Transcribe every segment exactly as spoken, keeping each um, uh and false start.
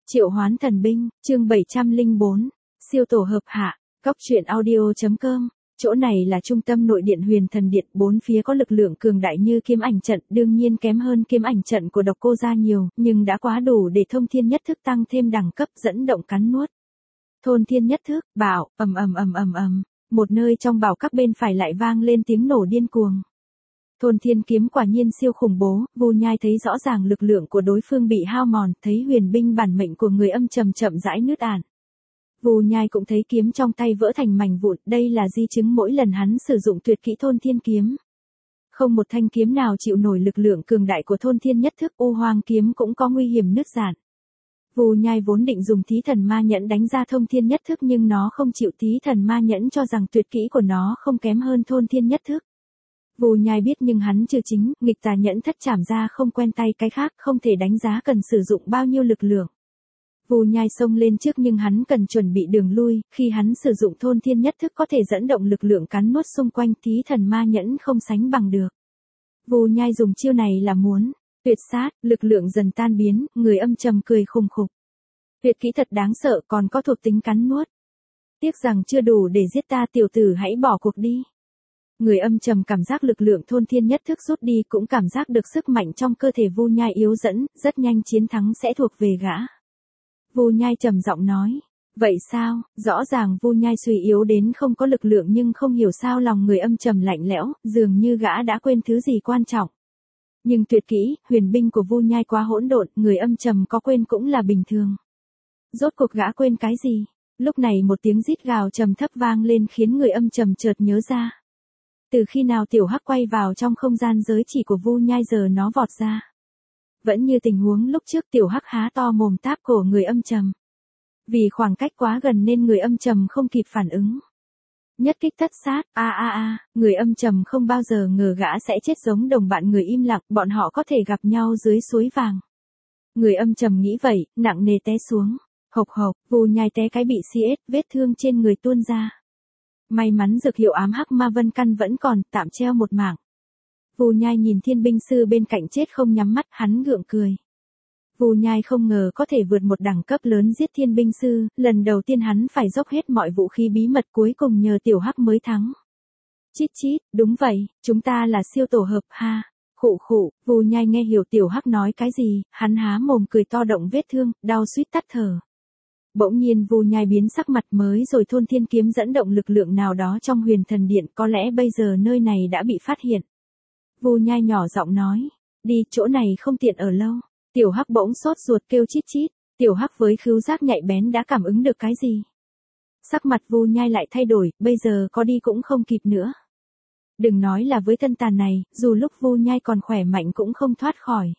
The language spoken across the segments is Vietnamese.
Triệu hoán thần binh, chương bảy trăm lẻ bốn, siêu tổ hợp hạ, góc truyện audio.com. Chỗ này là trung tâm nội điện Huyền Thần Điện, bốn phía có lực lượng cường đại như kiếm ảnh trận, đương nhiên kém hơn kiếm ảnh trận của Độc Cô gia nhiều, nhưng đã quá đủ để thông thiên nhất thức tăng thêm đẳng cấp dẫn động cắn nuốt. Thôn thiên nhất thức, bảo, ầm ầm ầm ầm ầm, một nơi trong bảo các bên phải lại vang lên tiếng nổ điên cuồng. Thôn thiên kiếm quả nhiên siêu khủng bố, Vu Nhai thấy rõ ràng lực lượng của đối phương bị hao mòn, thấy huyền binh bản mệnh của người âm trầm chậm rãi nứt ản. Vu Nhai cũng thấy kiếm trong tay vỡ thành mảnh vụn, đây là di chứng mỗi lần hắn sử dụng tuyệt kỹ thôn thiên kiếm. Không một thanh kiếm nào chịu nổi lực lượng cường đại của thôn thiên nhất thức, U Hoang kiếm cũng có nguy hiểm nứt rạn. Vu Nhai vốn định dùng Thí Thần Ma Nhẫn đánh ra thông thiên nhất thức nhưng nó không chịu, Thí Thần Ma Nhẫn cho rằng tuyệt kỹ của nó không kém hơn thôn thiên nhất thức. Vu Nhai biết nhưng hắn chưa chính, nghịch tà nhẫn thất chảm ra không quen tay cái khác, không thể đánh giá cần sử dụng bao nhiêu lực lượng. Vu Nhai xông lên trước nhưng hắn cần chuẩn bị đường lui, khi hắn sử dụng thôn thiên nhất thức có thể dẫn động lực lượng cắn nuốt xung quanh, Thí Thần Ma Nhẫn không sánh bằng được. Vu Nhai dùng chiêu này là muốn tuyệt sát, lực lượng dần tan biến, người âm trầm cười khùng khục. Tuyệt kỹ thật đáng sợ, còn có thuộc tính cắn nuốt. Tiếc rằng chưa đủ để giết ta, tiểu tử hãy bỏ cuộc đi. Người âm trầm cảm giác lực lượng thôn thiên nhất thức rút đi, cũng cảm giác được sức mạnh trong cơ thể Vu Nhai yếu dẫn, rất nhanh chiến thắng sẽ thuộc về gã. Vu Nhai trầm giọng nói, vậy sao, rõ ràng Vu Nhai suy yếu đến không có lực lượng nhưng không hiểu sao lòng người âm trầm lạnh lẽo, dường như gã đã quên thứ gì quan trọng. Nhưng tuyệt kỹ, huyền binh của Vu Nhai quá hỗn độn, người âm trầm có quên cũng là bình thường. Rốt cuộc gã quên cái gì? Lúc này một tiếng rít gào trầm thấp vang lên khiến người âm trầm chợt nhớ ra. Từ khi nào tiểu hắc quay vào trong không gian giới chỉ của Vu Nhai giờ nó vọt ra. Vẫn như tình huống lúc trước, tiểu hắc há to mồm táp cổ người âm trầm. Vì khoảng cách quá gần nên người âm trầm không kịp phản ứng. Nhất kích thất sát, a a a, người âm trầm không bao giờ ngờ gã sẽ chết giống đồng bạn người im lặng, bọn họ có thể gặp nhau dưới suối vàng. Người âm trầm nghĩ vậy, nặng nề té xuống. Hộc hộc, Vu Nhai té cái bị xê ét, vết thương trên người tuôn ra. May mắn dược hiệu ám hắc ma vân căn vẫn còn, tạm treo một mảng. Vu Nhai nhìn thiên binh sư bên cạnh chết không nhắm mắt, hắn gượng cười. Vu Nhai không ngờ có thể vượt một đẳng cấp lớn giết thiên binh sư, lần đầu tiên hắn phải dốc hết mọi vũ khí bí mật, cuối cùng nhờ tiểu hắc mới thắng. Chít chít, đúng vậy, chúng ta là siêu tổ hợp ha. Khụ khụ, Vu Nhai nghe hiểu tiểu hắc nói cái gì, hắn há mồm cười to động vết thương, đau suýt tắt thở. Bỗng nhiên Vu Nhai biến sắc mặt, mới rồi thôn thiên kiếm dẫn động lực lượng nào đó trong Huyền Thần Điện, có lẽ bây giờ nơi này đã bị phát hiện. Vu Nhai nhỏ giọng nói, đi, chỗ này không tiện ở lâu. Tiểu hắc bỗng sốt ruột kêu chít chít, tiểu hắc với khứu giác nhạy bén đã cảm ứng được cái gì. Sắc mặt Vu Nhai lại thay đổi, bây giờ có đi cũng không kịp nữa. Đừng nói là với thân tàn này, dù lúc Vu Nhai còn khỏe mạnh cũng không thoát khỏi.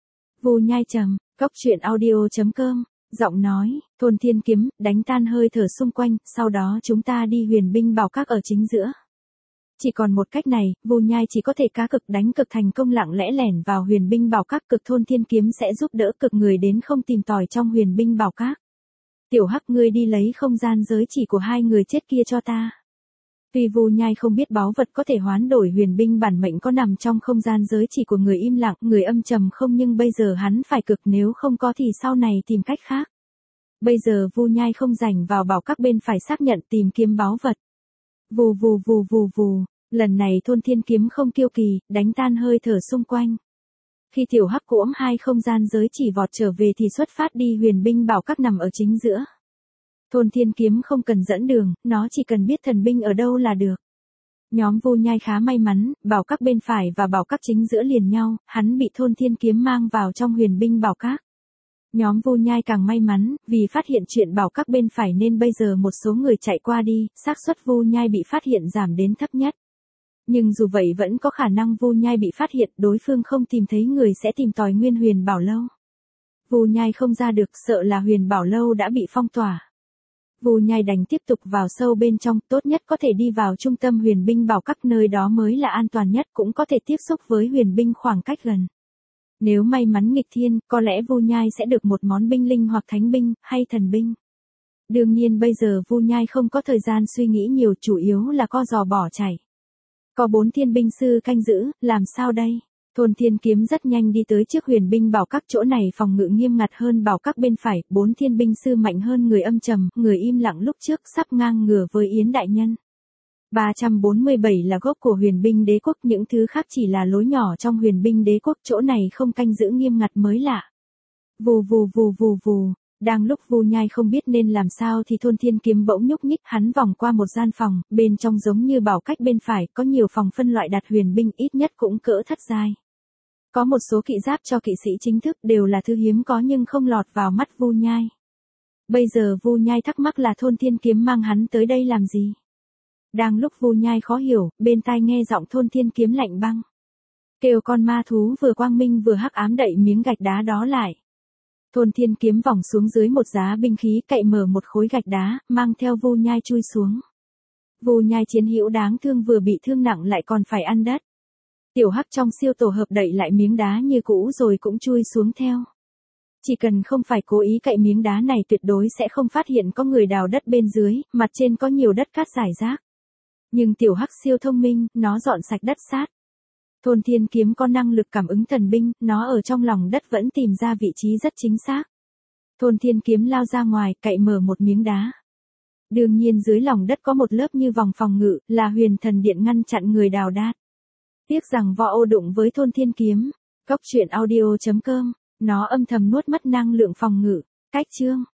Vu Nhai trầm, góc truyện audio.com. Giọng nói, thôn thiên kiếm, đánh tan hơi thở xung quanh, sau đó chúng ta đi huyền binh bảo các ở chính giữa. Chỉ còn một cách này, Vu Nhai chỉ có thể cá cực đánh cực thành công, lặng lẽ lẻn vào huyền binh bảo các, cực thôn thiên kiếm sẽ giúp đỡ cực người đến không tìm tòi trong huyền binh bảo các. Tiểu hắc, ngươi đi lấy không gian giới chỉ của hai người chết kia cho ta. Tuy Vu Nhai không biết báu vật có thể hoán đổi huyền binh bản mệnh có nằm trong không gian giới chỉ của người im lặng, người âm trầm không, nhưng bây giờ hắn phải cực, nếu không có thì sau này tìm cách khác. Bây giờ Vu Nhai không rảnh vào bảo các bên phải xác nhận tìm kiếm báu vật. Vù vù vù vù vù, lần này thôn thiên kiếm không kiêu kỳ, đánh tan hơi thở xung quanh. Khi tiểu hắc cuỗm hai không gian giới chỉ vọt trở về thì xuất phát đi huyền binh bảo các nằm ở chính giữa. Thôn thiên kiếm không cần dẫn đường, nó chỉ cần biết thần binh ở đâu là được. Nhóm Vu Nhai khá may mắn, bảo các bên phải và bảo các chính giữa liền nhau, hắn bị thôn thiên kiếm mang vào trong huyền binh bảo các. Nhóm Vu Nhai càng may mắn, vì phát hiện chuyện bảo các bên phải nên bây giờ một số người chạy qua đi, xác suất Vu Nhai bị phát hiện giảm đến thấp nhất. Nhưng dù vậy vẫn có khả năng Vu Nhai bị phát hiện, đối phương không tìm thấy người sẽ tìm tòi nguyên huyền bảo lâu. Vu Nhai không ra được, sợ là huyền bảo lâu đã bị phong tỏa. Vu Nhai đành tiếp tục vào sâu bên trong, tốt nhất có thể đi vào trung tâm huyền binh bảo các, nơi đó mới là an toàn nhất, cũng có thể tiếp xúc với huyền binh khoảng cách gần. Nếu may mắn nghịch thiên, có lẽ Vu Nhai sẽ được một món binh linh hoặc thánh binh, hay thần binh. Đương nhiên bây giờ Vu Nhai không có thời gian suy nghĩ nhiều, chủ yếu là co giò bỏ chạy. Có bốn thiên binh sư canh giữ, làm sao đây? Thôn thiên kiếm rất nhanh đi tới trước huyền binh bảo các, chỗ này phòng ngự nghiêm ngặt hơn bảo các bên phải, bốn thiên binh sư mạnh hơn người âm trầm, người im lặng lúc trước sắp ngang ngửa với Yến đại nhân. ba trăm bốn mươi bảy là gốc của huyền binh đế quốc, những thứ khác chỉ là lối nhỏ trong huyền binh đế quốc, chỗ này không canh giữ nghiêm ngặt mới lạ. Vù vù vù vù vù, đang lúc Vu Nhai không biết nên làm sao thì Thôn Thiên Kiếm bỗng nhúc nhích, hắn vòng qua một gian phòng, bên trong giống như bảo cách bên phải, có nhiều phòng phân loại đặt huyền binh, ít nhất cũng cỡ thất giai. Có một số kỵ giáp cho kỵ sĩ chính thức, đều là thứ hiếm có nhưng không lọt vào mắt Vu Nhai. Bây giờ Vu Nhai thắc mắc là Thôn Thiên Kiếm mang hắn tới đây làm gì? Đang lúc Vu Nhai khó hiểu, bên tai nghe giọng Thôn Thiên Kiếm lạnh băng. Kêu con ma thú vừa quang minh vừa hắc ám đậy miếng gạch đá đó lại. Thôn Thiên Kiếm vòng xuống dưới một giá binh khí, cậy mở một khối gạch đá, mang theo Vu Nhai chui xuống. Vu Nhai chiến hữu đáng thương vừa bị thương nặng lại còn phải ăn đất. Tiểu Hắc trong siêu tổ hợp đậy lại miếng đá như cũ rồi cũng chui xuống theo. Chỉ cần không phải cố ý cậy miếng đá này tuyệt đối sẽ không phát hiện có người đào đất bên dưới, mặt trên có nhiều đất cát rải rác. Nhưng Tiểu Hắc siêu thông minh, nó dọn sạch đất sát. Thôn Thiên Kiếm có năng lực cảm ứng thần binh, nó ở trong lòng đất vẫn tìm ra vị trí rất chính xác. Thôn Thiên Kiếm lao ra ngoài, cậy mở một miếng đá. Đương nhiên dưới lòng đất có một lớp như vòng phòng ngự, là huyền thần điện ngăn chặn người đào đát. Tiếc rằng Võ Ô đụng với Thôn Thiên Kiếm. Cốc truyện audio chấm com, nó âm thầm nuốt mất năng lượng phòng ngự. Cách chương